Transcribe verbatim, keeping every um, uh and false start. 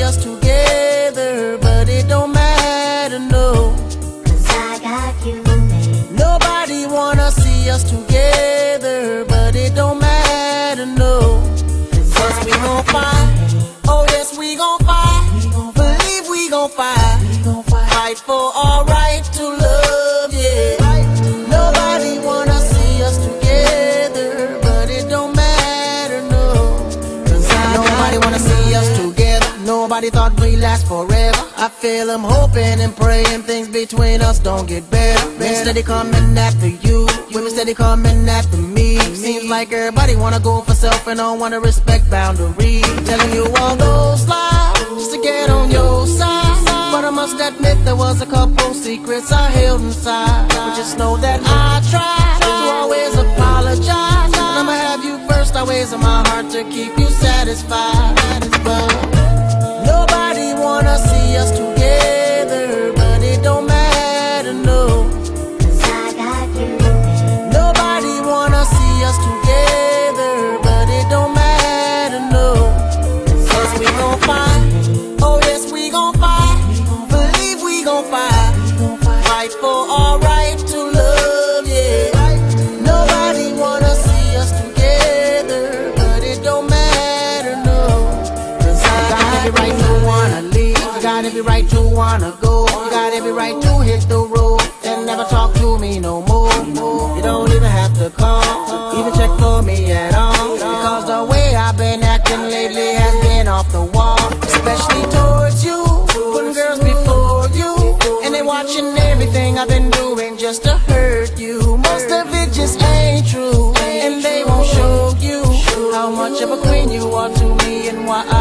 us together, but it don't matter, no. Cause I got you, babe. Nobody wanna see us together, but it don't matter, no. Cause we gon' fight, oh yes we gon' fight. Believe we gon' fight, fight for our right to love, yeah. Nobody wanna see us together, but it don't matter, no. Cause I nobody wanna see us together. Nobody thought we'd last forever. I feel I'm hoping and praying things between us don't get better. Men steady coming after you, women steady coming after me. Seems like everybody wanna go for self and don't wanna respect boundaries. Telling you all those lies just to get on your side. But I must admit there was a couple secrets I held inside. But just know that I tried to always apologize, and I'ma have you first always in my heart to keep you satisfied. But nobody wanna see us together, but it don't matter, no. Cause I got you, babe. Nobody wanna see us together, but it don't matter, no. Cause we gon' fight, oh yes we gon' fight. Believe we gon' fight, fight for our right to love, yeah. Nobody wanna see us together, but it don't matter, no. Cause I got every right to wanna leave, you got every right to wanna go, you got every right to hit the road and never talk to me no more. You don't even have to call, even check for me at all, because the way I've been acting lately has been off the wall. Especially towards you, putting girls before you, and they watching everything I've been doing just to hurt you. Most of it just ain't true, and they won't show you how much of a queen you are to me and why I